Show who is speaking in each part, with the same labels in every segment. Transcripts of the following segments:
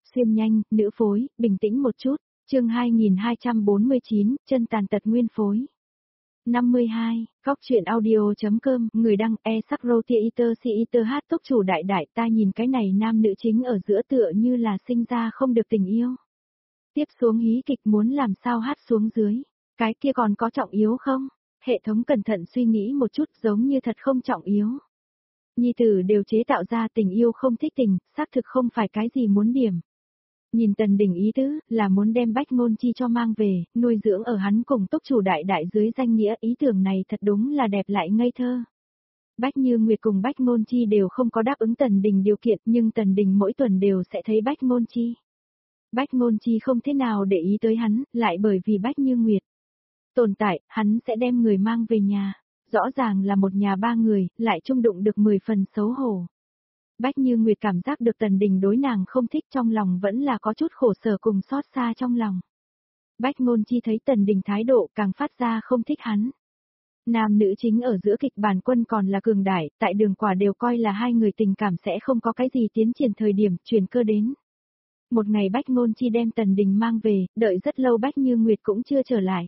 Speaker 1: Xuyên nhanh, nữ phối, bình tĩnh một chút, chương 2249, chân tàn tật nguyên phối. 52, góc chuyện audio.com, người đăng e-sắc-rô-tia-iter si-iter hát túc chủ đại đại ta nhìn cái này nam nữ chính ở giữa tựa như là sinh ra không được tình yêu. Tiếp xuống hí kịch muốn làm sao hát xuống dưới, cái kia còn có trọng yếu không? Hệ thống cẩn thận suy nghĩ một chút giống như thật không trọng yếu. Nhi tử đều chế tạo ra tình yêu không thích tình, xác thực không phải cái gì muốn điểm. Nhìn Tần Đình ý tứ, là muốn đem Bách Ngôn Chi cho mang về, nuôi dưỡng ở hắn cùng túc chủ đại đại dưới danh nghĩa, ý tưởng này thật đúng là đẹp lại ngây thơ. Bách Như Nguyệt cùng Bách Ngôn Chi đều không có đáp ứng Tần Đình điều kiện, nhưng Tần Đình mỗi tuần đều sẽ thấy Bách Ngôn Chi. Bách Ngôn Chi không thế nào để ý tới hắn, lại bởi vì Bách Như Nguyệt tồn tại, hắn sẽ đem người mang về nhà. Rõ ràng là một nhà ba người, lại chung đụng được 10 phần xấu hổ. Bách Như Nguyệt cảm giác được Tần Đình đối nàng không thích, trong lòng vẫn là có chút khổ sở cùng xót xa trong lòng. Bách Ngôn Chi thấy Tần Đình thái độ càng phát ra không thích hắn. Nam nữ chính ở giữa kịch bản quân còn là cường đại, tại Đường Quả đều coi là hai người tình cảm sẽ không có cái gì tiến triển thời điểm chuyển cơ đến. Một ngày Bách Ngôn Chi đem Tần Đình mang về, đợi rất lâu Bách Như Nguyệt cũng chưa trở lại.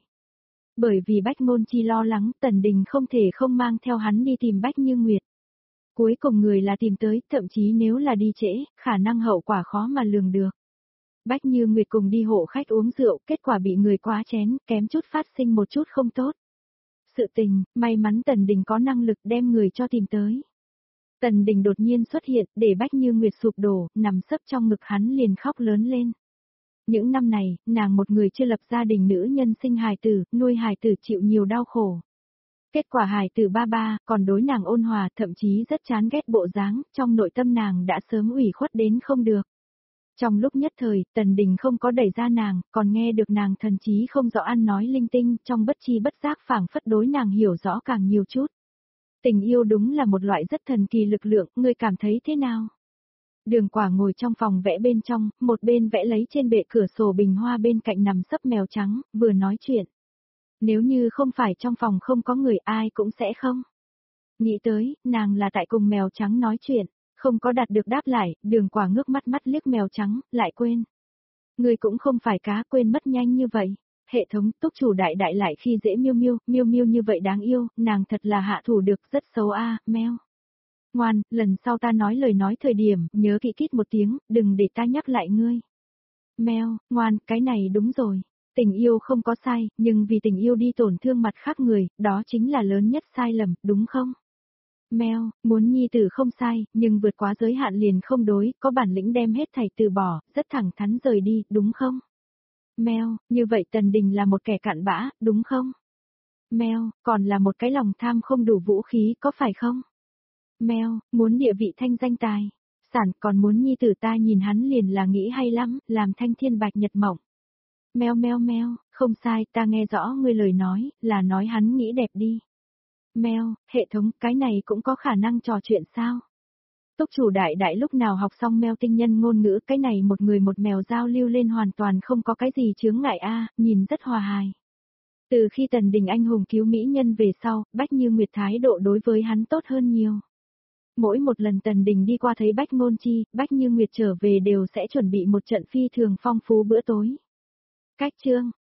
Speaker 1: Bởi vì Bách Ngôn Chi lo lắng Tần Đình không thể không mang theo hắn đi tìm Bách Như Nguyệt. Cuối cùng người là tìm tới, thậm chí nếu là đi trễ, khả năng hậu quả khó mà lường được. Bách Như Nguyệt cùng đi hộ khách uống rượu, kết quả bị người quá chén, kém chút phát sinh một chút không tốt. Sự tình, may mắn Tần Đình có năng lực đem người cho tìm tới. Tần Đình đột nhiên xuất hiện, để Bách Như Nguyệt sụp đổ, nằm sấp trong ngực hắn liền khóc lớn lên. Những năm này, nàng một người chưa lập gia đình nữ nhân sinh hài tử, nuôi hài tử chịu nhiều đau khổ. Kết quả hài tử ba ba, còn đối nàng ôn hòa, thậm chí rất chán ghét bộ dáng, trong nội tâm nàng đã sớm ủy khuất đến không được. Trong lúc nhất thời, Tần Đình không có đẩy ra nàng, còn nghe được nàng thần chí không rõ ăn nói linh tinh, trong bất chi bất giác phảng phất đối nàng hiểu rõ càng nhiều chút. Tình yêu đúng là một loại rất thần kỳ lực lượng, ngươi cảm thấy thế nào? Đường Quả ngồi trong phòng vẽ bên trong, một bên vẽ lấy trên bệ cửa sổ bình hoa bên cạnh nằm sấp mèo trắng, vừa nói chuyện. Nếu như không phải trong phòng không có người ai cũng sẽ không. Nghĩ tới, nàng là tại cùng mèo trắng nói chuyện, không có đạt được đáp lại, Đường Quả ngước mắt mắt liếc mèo trắng, lại quên. Người cũng không phải cá, quên mất nhanh như vậy. Hệ thống túc chủ đại đại lại khi dễ miêu miêu như vậy đáng yêu, nàng thật là hạ thủ được, rất xấu a, mèo. Ngoan, lần sau ta nói lời nói thời điểm, nhớ kỹ kít một tiếng, đừng để ta nhắc lại ngươi. Mèo, ngoan, cái này đúng rồi. Tình yêu không có sai, nhưng vì tình yêu đi tổn thương mặt khác người, đó chính là lớn nhất sai lầm, đúng không? Mèo, muốn nhi tử không sai, nhưng vượt quá giới hạn liền không đối, có bản lĩnh đem hết thảy từ bỏ, rất thẳng thắn rời đi, đúng không? Mèo, như vậy Tần Đình là một kẻ cặn bã, đúng không? Mèo, còn là một cái lòng tham không đủ vũ khí, có phải không? Mèo, muốn địa vị thanh danh tài sản, còn muốn nhi tử ta nhìn hắn liền là nghĩ hay lắm, làm thanh thiên bạch nhật mộng. Mèo, không sai, ta nghe rõ ngươi lời nói, là nói hắn nghĩ đẹp đi. Mèo, hệ thống, cái này cũng có khả năng trò chuyện sao? Túc chủ đại đại lúc nào học xong mèo tinh nhân ngôn ngữ, cái này một người một mèo giao lưu lên hoàn toàn không có cái gì chướng ngại a, nhìn rất hòa hài. Từ khi Tần Đình anh hùng cứu mỹ nhân về sau, Bách Như Nguyệt thái độ đối với hắn tốt hơn nhiều. Mỗi một lần Tần Đình đi qua thấy Bách Ngôn Chi, Bách Như Nguyệt trở về đều sẽ chuẩn bị một trận phi thường phong phú bữa tối. Cách chương